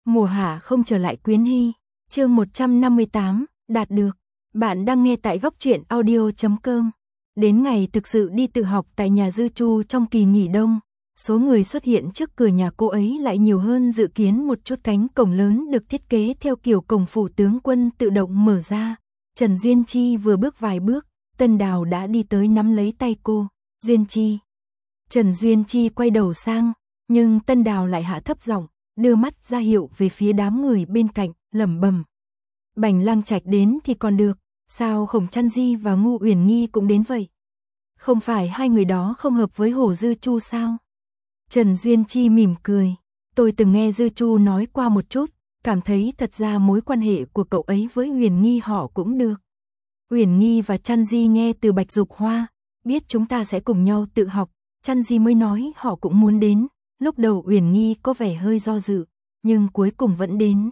Mùa hạ không trở lại Quyến Hy. Chương 158, đạt được. Bạn đang nghe tại góc truyện audio.com. Đến ngày thực sự đi tự học tại nhà Dư Chu trong kỳ nghỉ đông, số người xuất hiện trước cửa nhà cô ấy lại nhiều hơn dự kiến một chút. Cánh cổng lớn được thiết kế theo kiểu cổng phủ tướng quân tự động mở ra. Trần Duyên Chi vừa bước vài bước, Tân Đào đã đi tới nắm lấy tay cô. Duyên Chi. Trần Duyên Chi quay đầu sang, nhưng Tân Đào lại hạ thấp giọng, đưa mắt ra hiệu về phía đám người bên cạnh, lẩm bẩm. Bành Lăng Trạch đến thì còn được, sao Khổng Trăn Di và Ngu Uyển Nghi cũng đến vậy? Không phải hai người đó không hợp với Hồ Dư Chu sao? Trần Duyên Chi mỉm cười, tôi từng nghe Dư Chu nói qua một chút, cảm thấy thật ra mối quan hệ của cậu ấy với Uyển Nghi họ cũng được. Uyển Nghi và Trăn Di nghe từ Bạch Dục Hoa, biết chúng ta sẽ cùng nhau tự học, Trăn Di mới nói họ cũng muốn đến. Lúc đầu Uyển Nghi có vẻ hơi do dự, nhưng cuối cùng vẫn đến.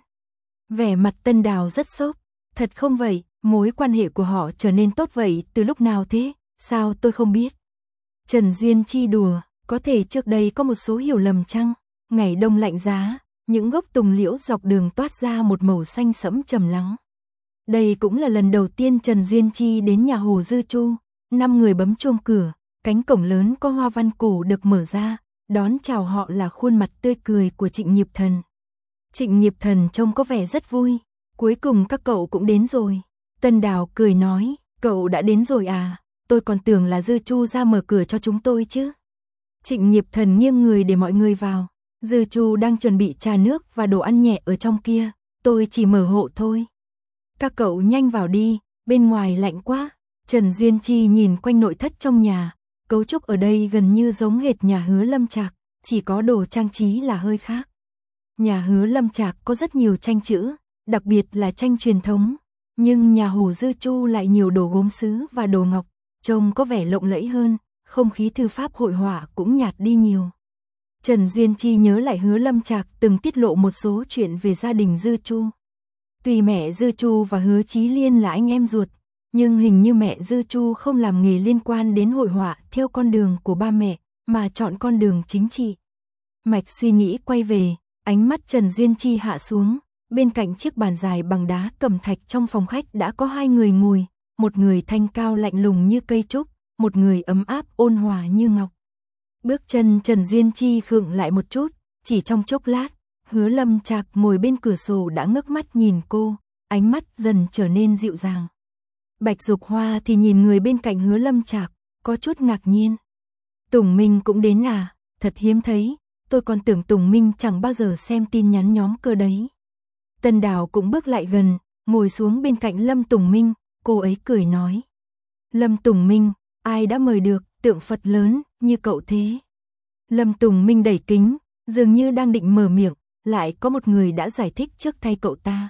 Vẻ mặt Tân Đào rất sốc, thật không vậy, mối quan hệ của họ trở nên tốt vậy từ lúc nào thế, sao tôi không biết. Trần Duyên Chi đùa, có thể trước đây có một số hiểu lầm chăng, ngày đông lạnh giá, những gốc tùng liễu dọc đường toát ra một màu xanh sẫm trầm lắng. Đây cũng là lần đầu tiên Trần Duyên Chi đến nhà Hồ Dư Chu, 5 người bấm chuông cửa, cánh cổng lớn có hoa văn cổ được mở ra. Đón chào họ là khuôn mặt tươi cười của Trịnh Nghiệp Thần. Trịnh Nghiệp Thần trông có vẻ rất vui. Cuối cùng các cậu cũng đến rồi. Tân Đào cười nói, cậu đã đến rồi à, tôi còn tưởng là Dư Chu ra mở cửa cho chúng tôi chứ. Trịnh Nghiệp Thần nghiêng người để mọi người vào. Dư Chu đang chuẩn bị trà nước và đồ ăn nhẹ ở trong kia, tôi chỉ mở hộ thôi. Các cậu nhanh vào đi, bên ngoài lạnh quá. Trần Duyên Chi nhìn quanh nội thất trong nhà. Cấu trúc ở đây gần như giống hệt nhà Hứa Lâm Trạc, chỉ có đồ trang trí là hơi khác. Nhà Hứa Lâm Trạc có rất nhiều tranh chữ, đặc biệt là tranh truyền thống, nhưng nhà Hồ Dư Chu lại nhiều đồ gốm sứ và đồ ngọc, trông có vẻ lộng lẫy hơn, không khí thư pháp hội họa cũng nhạt đi nhiều. Trần Duyên Chi nhớ lại Hứa Lâm Trạc từng tiết lộ một số chuyện về gia đình Dư Chu. Tuy mẹ Dư Chu và Hứa Chí Liên là anh em ruột, nhưng hình như mẹ Dư Chu không làm nghề liên quan đến hội họa theo con đường của ba mẹ, mà chọn con đường chính trị. Mạch suy nghĩ quay về, ánh mắt Trần Duyên Chi hạ xuống, bên cạnh chiếc bàn dài bằng đá cẩm thạch trong phòng khách đã có hai người ngồi, một người thanh cao lạnh lùng như cây trúc, một người ấm áp ôn hòa như ngọc. Bước chân Trần Duyên Chi khựng lại một chút, chỉ trong chốc lát, Hứa Lâm Trạc ngồi bên cửa sổ đã ngước mắt nhìn cô, ánh mắt dần trở nên dịu dàng. Bạch Dục Hoa thì nhìn người bên cạnh Hứa Lâm Trạc, có chút ngạc nhiên. Tùng Minh cũng đến à, thật hiếm thấy, tôi còn tưởng Tùng Minh chẳng bao giờ xem tin nhắn nhóm cơ đấy. Tân Đào cũng bước lại gần, ngồi xuống bên cạnh Lâm Tùng Minh, cô ấy cười nói. Lâm Tùng Minh, ai đã mời được, tượng Phật lớn, như cậu thế. Lâm Tùng Minh đẩy kính, dường như đang định mở miệng, lại có một người đã giải thích trước thay cậu ta.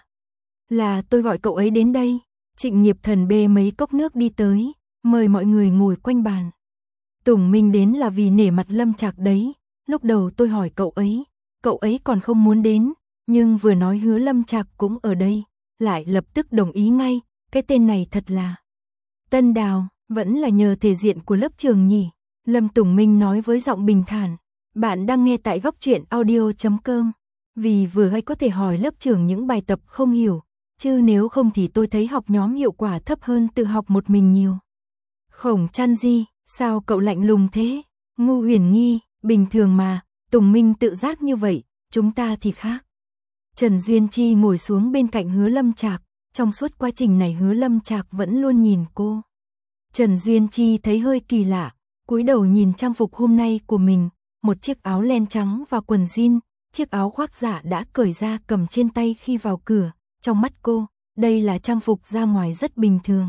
Là tôi gọi cậu ấy đến đây. Trịnh Nghiệp Thần bê mấy cốc nước đi tới, mời mọi người ngồi quanh bàn. Tùng Minh đến là vì nể mặt Lâm Trạc đấy, lúc đầu tôi hỏi cậu ấy còn không muốn đến, nhưng vừa nói Hứa Lâm Trạc cũng ở đây, lại lập tức đồng ý ngay, cái tên này thật là Tân Đào, vẫn là nhờ thể diện của lớp trường nhỉ. Lâm Tùng Minh nói với giọng bình thản, bạn đang nghe tại góc truyện audio.com, vì vừa hay có thể hỏi lớp trưởng những bài tập không hiểu. Chứ nếu không thì tôi thấy học nhóm hiệu quả thấp hơn tự học một mình nhiều. Khổng Trăn Di, sao cậu lạnh lùng thế? Ngu Uyển Nghi, bình thường mà, Tùng Minh tự giác như vậy, chúng ta thì khác. Trần Duyên Chi ngồi xuống bên cạnh Hứa Lâm Trạc, trong suốt quá trình này Hứa Lâm Trạc vẫn luôn nhìn cô. Trần Duyên Chi thấy hơi kỳ lạ, cúi đầu nhìn trang phục hôm nay của mình, một chiếc áo len trắng và quần jean, chiếc áo khoác giả đã cởi ra cầm trên tay khi vào cửa. Trong mắt cô, đây là trang phục ra ngoài rất bình thường.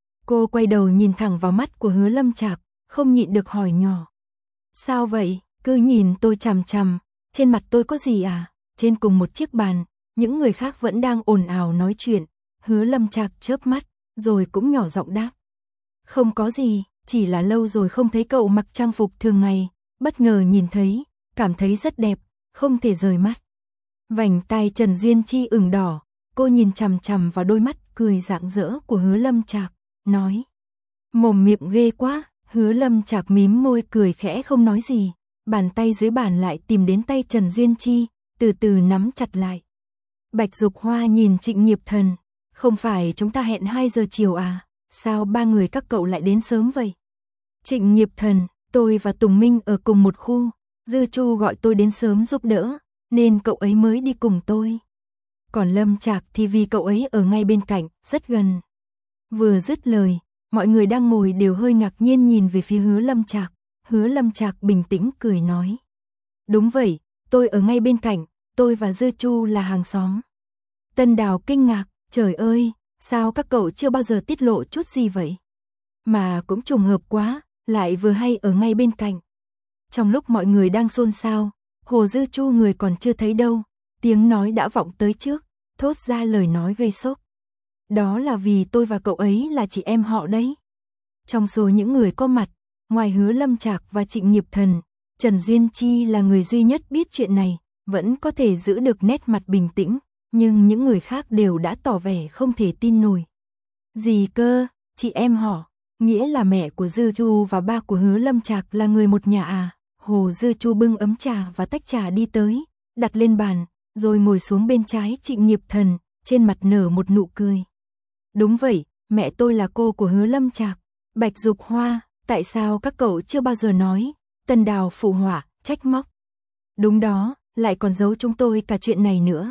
Cô quay đầu nhìn thẳng vào mắt của Hứa Lâm Trạc, không nhịn được hỏi nhỏ. Sao vậy, cứ nhìn tôi chằm chằm, trên mặt tôi có gì à? Trên cùng một chiếc bàn, những người khác vẫn đang ồn ào nói chuyện. Hứa Lâm Trạc chớp mắt, rồi cũng nhỏ giọng đáp. Không có gì, chỉ là lâu rồi không thấy cậu mặc trang phục thường ngày, bất ngờ nhìn thấy, cảm thấy rất đẹp, không thể rời mắt. Vành tai Trần Duyên Chi ửng đỏ. Cô nhìn chằm chằm vào đôi mắt cười rạng rỡ của Hứa Lâm Trạc, nói. Mồm miệng ghê quá, Hứa Lâm Trạc mím môi cười khẽ không nói gì, bàn tay dưới bàn lại tìm đến tay Trần Duyên Chi, từ từ nắm chặt lại, Bạch Dục Hoa nhìn Trịnh Nghiệp Thần, không phải chúng ta hẹn 2 giờ chiều à, sao 3 người các cậu lại đến sớm vậy? Trịnh Nghiệp Thần, tôi và Tùng Minh ở cùng một khu, Dư Chu gọi tôi đến sớm giúp đỡ, nên cậu ấy mới đi cùng tôi. Còn Lâm Trạc thì vì cậu ấy ở ngay bên cạnh, rất gần. Vừa dứt lời, mọi người đang ngồi đều hơi ngạc nhiên nhìn về phía Hứa Lâm Trạc. Hứa Lâm Trạc bình tĩnh cười nói. Đúng vậy, tôi ở ngay bên cạnh, tôi và Dư Chu là hàng xóm. Tân Đào kinh ngạc, trời ơi, sao các cậu chưa bao giờ tiết lộ chút gì vậy? Mà cũng trùng hợp quá, lại vừa hay ở ngay bên cạnh. Trong lúc mọi người đang xôn xao, Hồ Dư Chu người còn chưa thấy đâu, tiếng nói đã vọng tới trước, thốt ra lời nói gây sốc. Đó là vì tôi và cậu ấy là chị em họ đấy. Trong số những người có mặt, ngoài Hứa Lâm Trạc và Trịnh Nghiệp Thần, Trần Duyên Chi là người duy nhất biết chuyện này, vẫn có thể giữ được nét mặt bình tĩnh, nhưng những người khác đều đã tỏ vẻ không thể tin nổi. Gì cơ, chị em họ, nghĩa là mẹ của Dư Chu và ba của Hứa Lâm Trạc là người một nhà à? Hồ Dư Chu bưng ấm trà và tách trà đi tới, đặt lên bàn, rồi ngồi xuống bên trái Trịnh Nghiệp Thần, trên mặt nở một nụ cười. Đúng vậy, mẹ tôi là cô của Hứa Lâm Trạc. Bạch Dục Hoa, tại sao các cậu chưa bao giờ nói? Tân Đào phụ họa, trách móc. Đúng đó, lại còn giấu chúng tôi cả chuyện này nữa.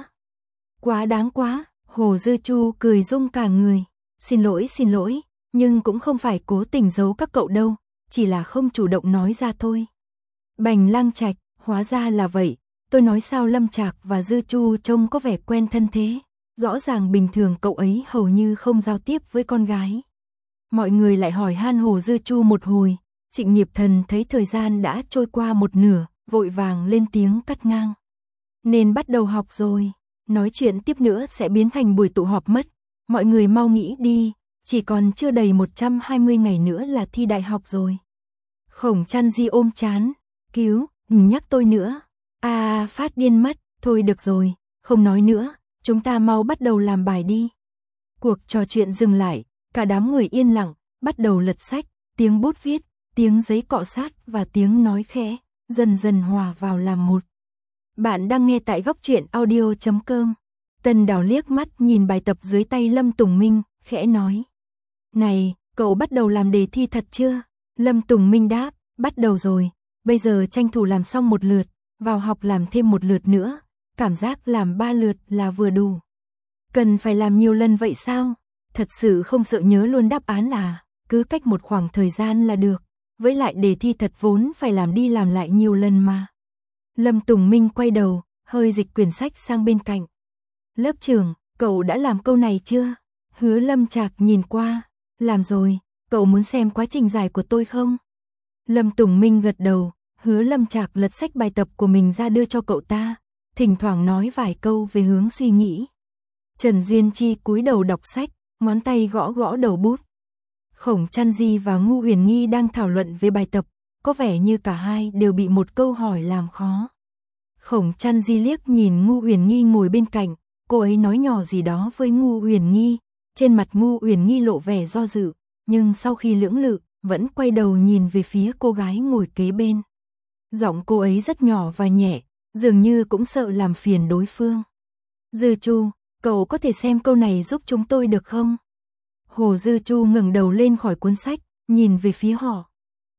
Quá đáng quá, Hồ Dư Chu cười rung cả người. Xin lỗi, nhưng cũng không phải cố tình giấu các cậu đâu, chỉ là không chủ động nói ra thôi. Bành Lang Trạch, hóa ra là vậy, tôi nói sao Lâm Trạc và Dư Chu trông có vẻ quen thân thế. Rõ ràng bình thường cậu ấy hầu như không giao tiếp với con gái. Mọi người lại hỏi han Hồ Dư Chu một hồi, Trịnh Nghiệp Thần thấy thời gian đã trôi qua một nửa, vội vàng lên tiếng cắt ngang. Nên bắt đầu học rồi, nói chuyện tiếp nữa sẽ biến thành buổi tụ họp mất, mọi người mau nghĩ đi, chỉ còn chưa đầy 120 ngày nữa là thi đại học rồi. Khổng Chăn Di ôm chán, cứu, nhắc tôi nữa, phát điên mất, thôi được rồi, không nói nữa, chúng ta mau bắt đầu làm bài đi. Cuộc trò chuyện dừng lại, cả đám người yên lặng, bắt đầu lật sách, tiếng bút viết, tiếng giấy cọ sát và tiếng nói khẽ, dần dần hòa vào làm một. Bạn đang nghe tại góc truyện audio.com. Tân Đào liếc mắt nhìn bài tập dưới tay Lâm Tùng Minh, khẽ nói. Này, cậu bắt đầu làm đề thi thật chưa? Lâm Tùng Minh đáp, bắt đầu rồi, bây giờ tranh thủ làm xong một lượt, vào học làm thêm một lượt nữa, cảm giác làm 3 lượt là vừa đủ. Cần phải làm nhiều lần vậy sao? Thật sự không sợ nhớ luôn đáp án à? Cứ cách một khoảng thời gian là được, với lại đề thi thật vốn phải làm đi làm lại nhiều lần mà. Lâm Tùng Minh quay đầu, hơi dịch quyển sách sang bên cạnh. Lớp trưởng, cậu đã làm câu này chưa? Hứa Lâm Trạc nhìn qua, làm rồi, cậu muốn xem quá trình giải của tôi không? Lâm Tùng Minh gật đầu, Hứa Lâm Trạc lật sách bài tập của mình ra đưa cho cậu ta, thỉnh thoảng nói vài câu về hướng suy nghĩ. Trần Duyên Chi cúi đầu đọc sách, ngón tay gõ gõ đầu bút. Khổng Chăn Di và Ngu Huyền Nghi đang thảo luận về bài tập, có vẻ như cả hai đều bị một câu hỏi làm khó. Khổng Chăn Di liếc nhìn Ngu Huyền Nghi ngồi bên cạnh, cô ấy nói nhỏ gì đó với Ngu Huyền Nghi, trên mặt Ngu Huyền Nghi lộ vẻ do dự, nhưng sau khi lưỡng lự, vẫn quay đầu nhìn về phía cô gái ngồi kế bên. Giọng cô ấy rất nhỏ và nhẹ, dường như cũng sợ làm phiền đối phương. Dư Chu, cậu có thể xem câu này giúp chúng tôi được không? Hồ Dư Chu ngẩng đầu lên khỏi cuốn sách, nhìn về phía họ.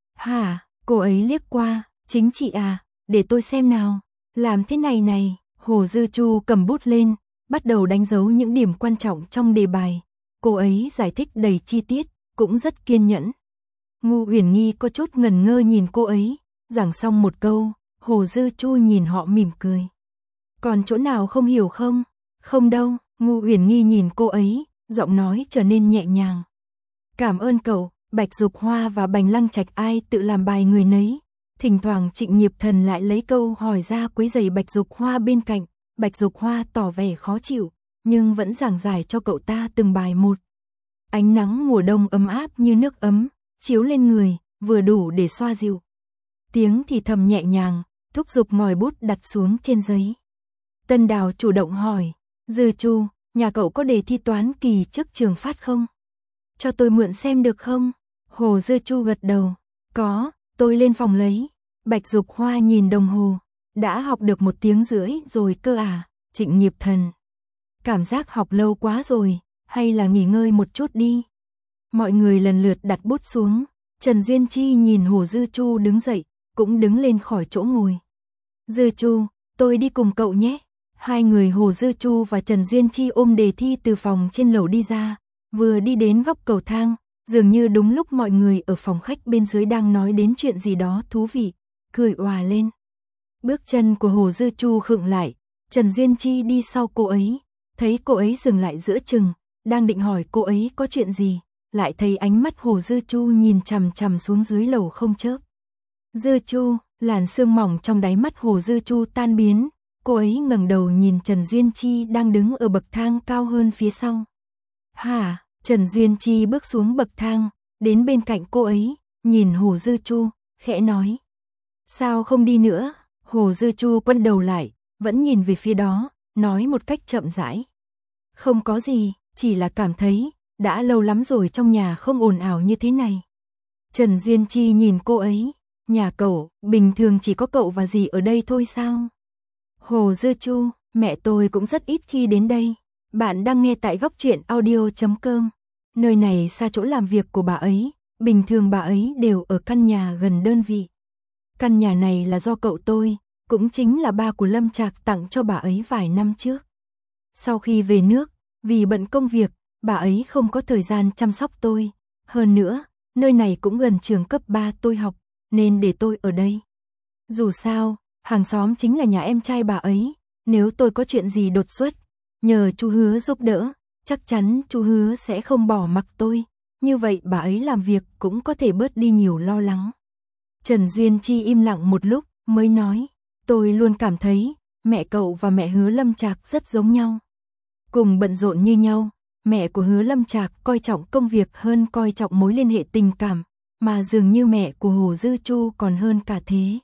Hả, cô ấy liếc qua, chính chị à, để tôi xem nào, làm thế này này. Hồ Dư Chu cầm bút lên, bắt đầu đánh dấu những điểm quan trọng trong đề bài. Cô ấy giải thích đầy chi tiết, cũng rất kiên nhẫn. Ngu Huyền Nghi có chút ngần ngơ nhìn cô ấy, giảng xong một câu, Hồ Dư Chu nhìn họ mỉm cười. Còn chỗ nào không hiểu không? Không đâu, Ngu Huyền Nghi nhìn cô ấy, giọng nói trở nên nhẹ nhàng. Cảm ơn cậu, Bạch Dục Hoa và Bành Lăng Trạch ai tự làm bài người nấy. Thỉnh thoảng Trịnh Nghiệp Thần lại lấy câu hỏi ra quấy rầy Bạch Dục Hoa bên cạnh. Bạch Dục Hoa tỏ vẻ khó chịu, nhưng vẫn giảng giải cho cậu ta từng bài một. Ánh nắng mùa đông ấm áp như nước ấm, chiếu lên người, vừa đủ để xoa dịu. Tiếng thì thầm nhẹ nhàng, thúc giục ngòi bút đặt xuống trên giấy. Tân Đào chủ động hỏi, Dư Chu, nhà cậu có đề thi toán kỳ trước trường phát không? Cho tôi mượn xem được không? Hồ Dư Chu gật đầu, có, tôi lên phòng lấy. Bạch Dục Hoa nhìn đồng hồ, đã học được 1 tiếng rưỡi rồi cơ à? Trịnh Nghiệp Thần, cảm giác học lâu quá rồi, hay là nghỉ ngơi một chút đi. Mọi người lần lượt đặt bút xuống, Trần Duyên Chi nhìn Hồ Dư Chu đứng dậy, cũng đứng lên khỏi chỗ ngồi. Dư Chu, tôi đi cùng cậu nhé. Hai người Hồ Dư Chu và Trần Duyên Chi ôm đề thi từ phòng trên lầu đi ra, vừa đi đến góc cầu thang, dường như đúng lúc mọi người ở phòng khách bên dưới đang nói đến chuyện gì đó thú vị, cười òa lên. Bước chân của Hồ Dư Chu khựng lại, Trần Duyên Chi đi sau cô ấy, thấy cô ấy dừng lại giữa chừng, đang định hỏi cô ấy có chuyện gì, lại thấy ánh mắt Hồ Dư Chu nhìn chằm chằm xuống dưới lầu không chớp. Dư Chu, làn sương mỏng trong đáy mắt Hồ Dư Chu tan biến, cô ấy ngẩng đầu nhìn Trần Duyên Chi đang đứng ở bậc thang cao hơn phía sau. Hả? Trần Duyên Chi bước xuống bậc thang, đến bên cạnh cô ấy, nhìn Hồ Dư Chu, khẽ nói. Sao không đi nữa? Hồ Dư Chu quay đầu lại, vẫn nhìn về phía đó, nói một cách chậm rãi. Không có gì, chỉ là cảm thấy, đã lâu lắm rồi trong nhà không ồn ào như thế này. Trần Duyên Chi nhìn cô ấy, nhà cậu, bình thường chỉ có cậu và dì ở đây thôi sao? Hồ Dư Chu, mẹ tôi cũng rất ít khi đến đây. Bạn đang nghe tại góc truyện audio.com. Nơi này xa chỗ làm việc của bà ấy, bình thường bà ấy đều ở căn nhà gần đơn vị. Căn nhà này là do cậu tôi, cũng chính là ba của Lâm Trạc tặng cho bà ấy vài năm trước. Sau khi về nước, vì bận công việc, bà ấy không có thời gian chăm sóc tôi. Hơn nữa, nơi này cũng gần trường cấp 3 tôi học, nên để tôi ở đây. Dù sao, hàng xóm chính là nhà em trai bà ấy, nếu tôi có chuyện gì đột xuất, nhờ chú Hứa giúp đỡ, chắc chắn chú Hứa sẽ không bỏ mặc tôi, như vậy bà ấy làm việc cũng có thể bớt đi nhiều lo lắng. Trần Duyên Chi im lặng một lúc, mới nói, tôi luôn cảm thấy, mẹ cậu và mẹ Hứa Lâm Trạc rất giống nhau. Cùng bận rộn như nhau, mẹ của Hứa Lâm Trạc coi trọng công việc hơn coi trọng mối liên hệ tình cảm, mà dường như mẹ của Hồ Dư Chu còn hơn cả thế.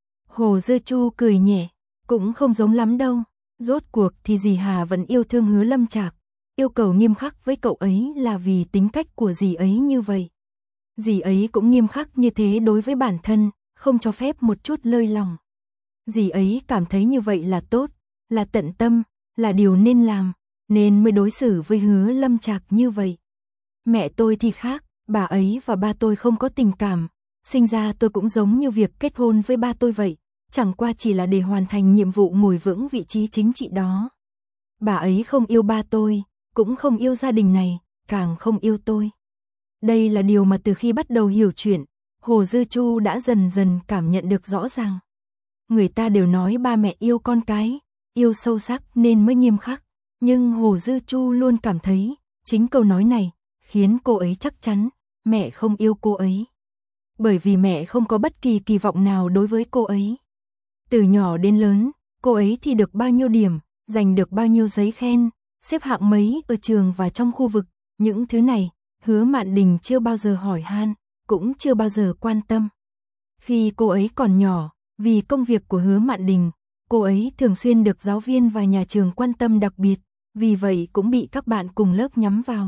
Hồ Dư Chu cười nhẹ, cũng không giống lắm đâu, rốt cuộc thì dì Hà vẫn yêu thương Hứa Lâm Trạc, yêu cầu nghiêm khắc với cậu ấy là vì tính cách của dì ấy như vậy. Dì ấy cũng nghiêm khắc như thế đối với bản thân, không cho phép một chút lơi lòng. Dì ấy cảm thấy như vậy là tốt, là tận tâm, là điều nên làm, nên mới đối xử với Hứa Lâm Trạc như vậy. Mẹ tôi thì khác, bà ấy và ba tôi không có tình cảm, sinh ra tôi cũng giống như việc kết hôn với ba tôi vậy, chẳng qua chỉ là để hoàn thành nhiệm vụ ngồi vững vị trí chính trị đó. Bà ấy không yêu ba tôi, cũng không yêu gia đình này, càng không yêu tôi. Đây là điều mà từ khi bắt đầu hiểu chuyện, Hồ Dư Chu đã dần dần cảm nhận được rõ ràng. Người ta đều nói ba mẹ yêu con cái, yêu sâu sắc nên mới nghiêm khắc, nhưng Hồ Dư Chu luôn cảm thấy, chính câu nói này, khiến cô ấy chắc chắn, mẹ không yêu cô ấy. Bởi vì mẹ không có bất kỳ kỳ vọng nào đối với cô ấy. Từ nhỏ đến lớn, cô ấy thi được bao nhiêu điểm, giành được bao nhiêu giấy khen, xếp hạng mấy ở trường và trong khu vực, những thứ này, Hứa Mạn Đình chưa bao giờ hỏi han, cũng chưa bao giờ quan tâm. Khi cô ấy còn nhỏ, vì công việc của Hứa Mạn Đình, cô ấy thường xuyên được giáo viên và nhà trường quan tâm đặc biệt, vì vậy cũng bị các bạn cùng lớp nhắm vào.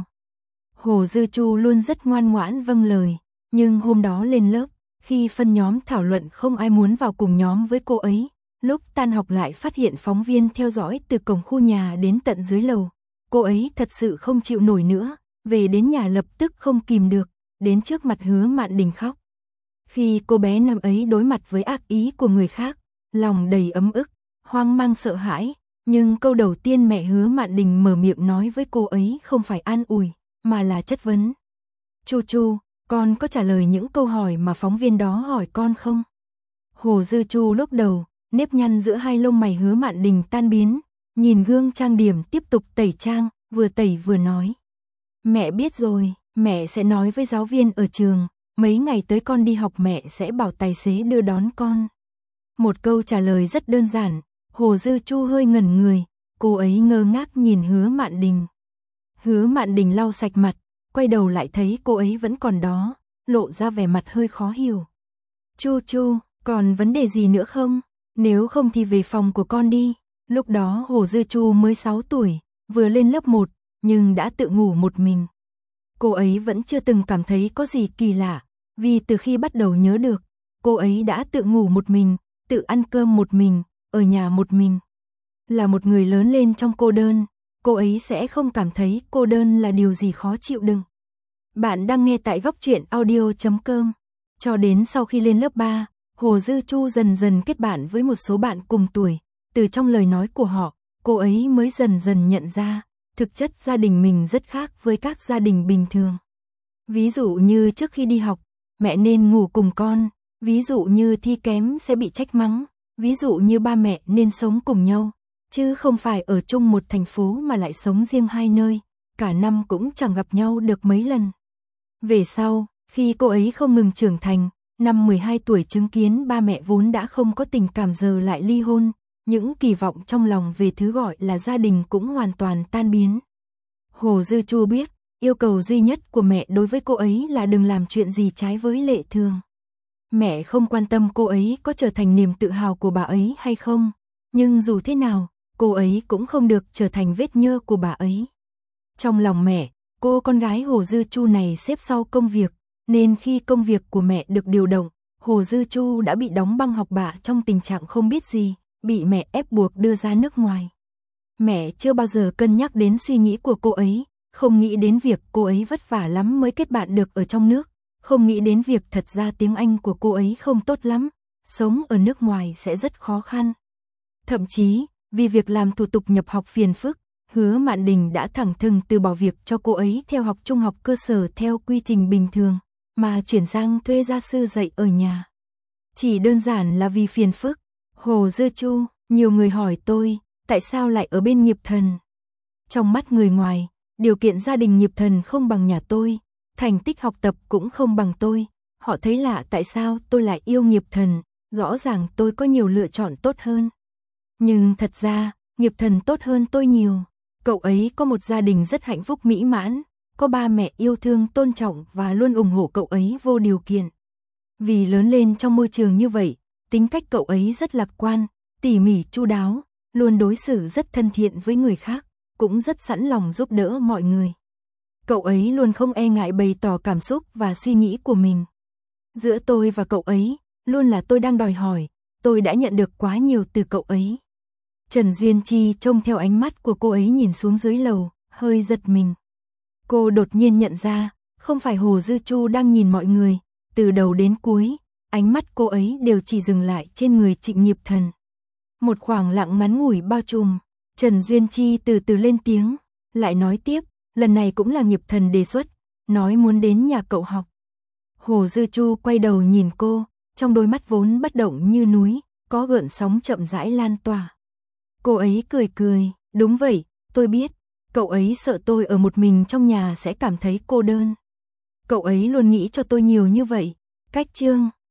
Hồ Dư Chu luôn rất ngoan ngoãn vâng lời, nhưng hôm đó lên lớp, khi phân nhóm thảo luận không ai muốn vào cùng nhóm với cô ấy, lúc tan học lại phát hiện phóng viên theo dõi từ cổng khu nhà đến tận dưới lầu. Cô ấy thật sự không chịu nổi nữa, về đến nhà lập tức không kìm được, đến trước mặt Hứa Mạn Đình khóc. Khi cô bé năm ấy đối mặt với ác ý của người khác, lòng đầy ấm ức, hoang mang sợ hãi, nhưng câu đầu tiên mẹ Hứa Mạn Đình mở miệng nói với cô ấy không phải an ủi, mà là chất vấn. Chu Chu, con có trả lời những câu hỏi mà phóng viên đó hỏi con không? Hồ Dư Chu lúc đầu, nếp nhăn giữa hai lông mày Hứa Mạn Đình tan biến, nhìn gương trang điểm tiếp tục tẩy trang, vừa tẩy vừa nói. Mẹ biết rồi, mẹ sẽ nói với giáo viên ở trường, mấy ngày tới con đi học mẹ sẽ bảo tài xế đưa đón con. Một câu trả lời rất đơn giản, Hồ Dư Chu hơi ngẩn người, cô ấy ngơ ngác nhìn Hứa Mạn Đình. Hứa Mạn Đình lau sạch mặt, quay đầu lại thấy cô ấy vẫn còn đó, lộ ra vẻ mặt hơi khó hiểu. Chu Chu, còn vấn đề gì nữa không? Nếu không thì về phòng của con đi. Lúc đó Hồ Dư Chu mới 6 tuổi, vừa lên lớp 1, nhưng đã tự ngủ một mình. Cô ấy vẫn chưa từng cảm thấy có gì kỳ lạ, vì từ khi bắt đầu nhớ được, cô ấy đã tự ngủ một mình, tự ăn cơm một mình, ở nhà một mình. Là một người lớn lên trong cô đơn, cô ấy sẽ không cảm thấy cô đơn là điều gì khó chịu đựng. Bạn đang nghe tại góc truyện audio.com. Cho đến sau khi lên lớp 3, Hồ Dư Chu dần dần kết bạn với một số bạn cùng tuổi. Từ trong lời nói của họ, cô ấy mới dần dần nhận ra, thực chất gia đình mình rất khác với các gia đình bình thường. Ví dụ như trước khi đi học, mẹ nên ngủ cùng con, ví dụ như thi kém sẽ bị trách mắng, ví dụ như ba mẹ nên sống cùng nhau, chứ không phải ở chung một thành phố mà lại sống riêng hai nơi, cả năm cũng chẳng gặp nhau được mấy lần. Về sau, khi cô ấy không ngừng trưởng thành, năm 12 tuổi chứng kiến ba mẹ vốn đã không có tình cảm giờ lại ly hôn, những kỳ vọng trong lòng về thứ gọi là gia đình cũng hoàn toàn tan biến. Hồ Dư Chu biết, yêu cầu duy nhất của mẹ đối với cô ấy là đừng làm chuyện gì trái với lệ thường. Mẹ không quan tâm cô ấy có trở thành niềm tự hào của bà ấy hay không, nhưng dù thế nào, cô ấy cũng không được trở thành vết nhơ của bà ấy. Trong lòng mẹ, cô con gái Hồ Dư Chu này xếp sau công việc, nên khi công việc của mẹ được điều động, Hồ Dư Chu đã bị đóng băng học bạ trong tình trạng không biết gì, bị mẹ ép buộc đưa ra nước ngoài. Mẹ chưa bao giờ cân nhắc đến suy nghĩ của cô ấy, không nghĩ đến việc cô ấy vất vả lắm mới kết bạn được ở trong nước, không nghĩ đến việc thật ra tiếng Anh của cô ấy không tốt lắm, sống ở nước ngoài sẽ rất khó khăn. Thậm chí, vì việc làm thủ tục nhập học phiền phức, Hứa Mạn Đình đã thẳng thừng từ bỏ việc cho cô ấy theo học trung học cơ sở theo quy trình bình thường, mà chuyển sang thuê gia sư dạy ở nhà. Chỉ đơn giản là vì phiền phức. Hồ Dư Chu, nhiều người hỏi tôi, tại sao lại ở bên nghiệp thần? Trong mắt người ngoài, điều kiện gia đình nghiệp thần không bằng nhà tôi, thành tích học tập cũng không bằng tôi. Họ thấy lạ tại sao tôi lại yêu nghiệp thần, rõ ràng tôi có nhiều lựa chọn tốt hơn. Nhưng thật ra, nghiệp thần tốt hơn tôi nhiều. Cậu ấy có một gia đình rất hạnh phúc mỹ mãn, có ba mẹ yêu thương tôn trọng và luôn ủng hộ cậu ấy vô điều kiện. Vì lớn lên trong môi trường như vậy, tính cách cậu ấy rất lạc quan, tỉ mỉ chu đáo, luôn đối xử rất thân thiện với người khác, cũng rất sẵn lòng giúp đỡ mọi người. Cậu ấy luôn không e ngại bày tỏ cảm xúc và suy nghĩ của mình. Giữa tôi và cậu ấy, luôn là tôi đang đòi hỏi, tôi đã nhận được quá nhiều từ cậu ấy. Trần Duyên Chi trông theo ánh mắt của cô ấy nhìn xuống dưới lầu, hơi giật mình. Cô đột nhiên nhận ra, không phải Hồ Dư Chu đang nhìn mọi người, từ đầu đến cuối, ánh mắt cô ấy đều chỉ dừng lại trên người Trịnh Nghiệp Thần. Một khoảng lặng ngắn ngủi bao trùm, Trần Duyên Chi từ từ lên tiếng, lại nói tiếp, lần này cũng là Nghiệp Thần đề xuất, nói muốn đến nhà cậu học. Hồ Dư Chu quay đầu nhìn cô, trong đôi mắt vốn bất động như núi, có gợn sóng chậm rãi lan tỏa. Cô ấy cười cười, đúng vậy, tôi biết, cậu ấy sợ tôi ở một mình trong nhà sẽ cảm thấy cô đơn. Cậu ấy luôn nghĩ cho tôi nhiều như vậy. Cách chương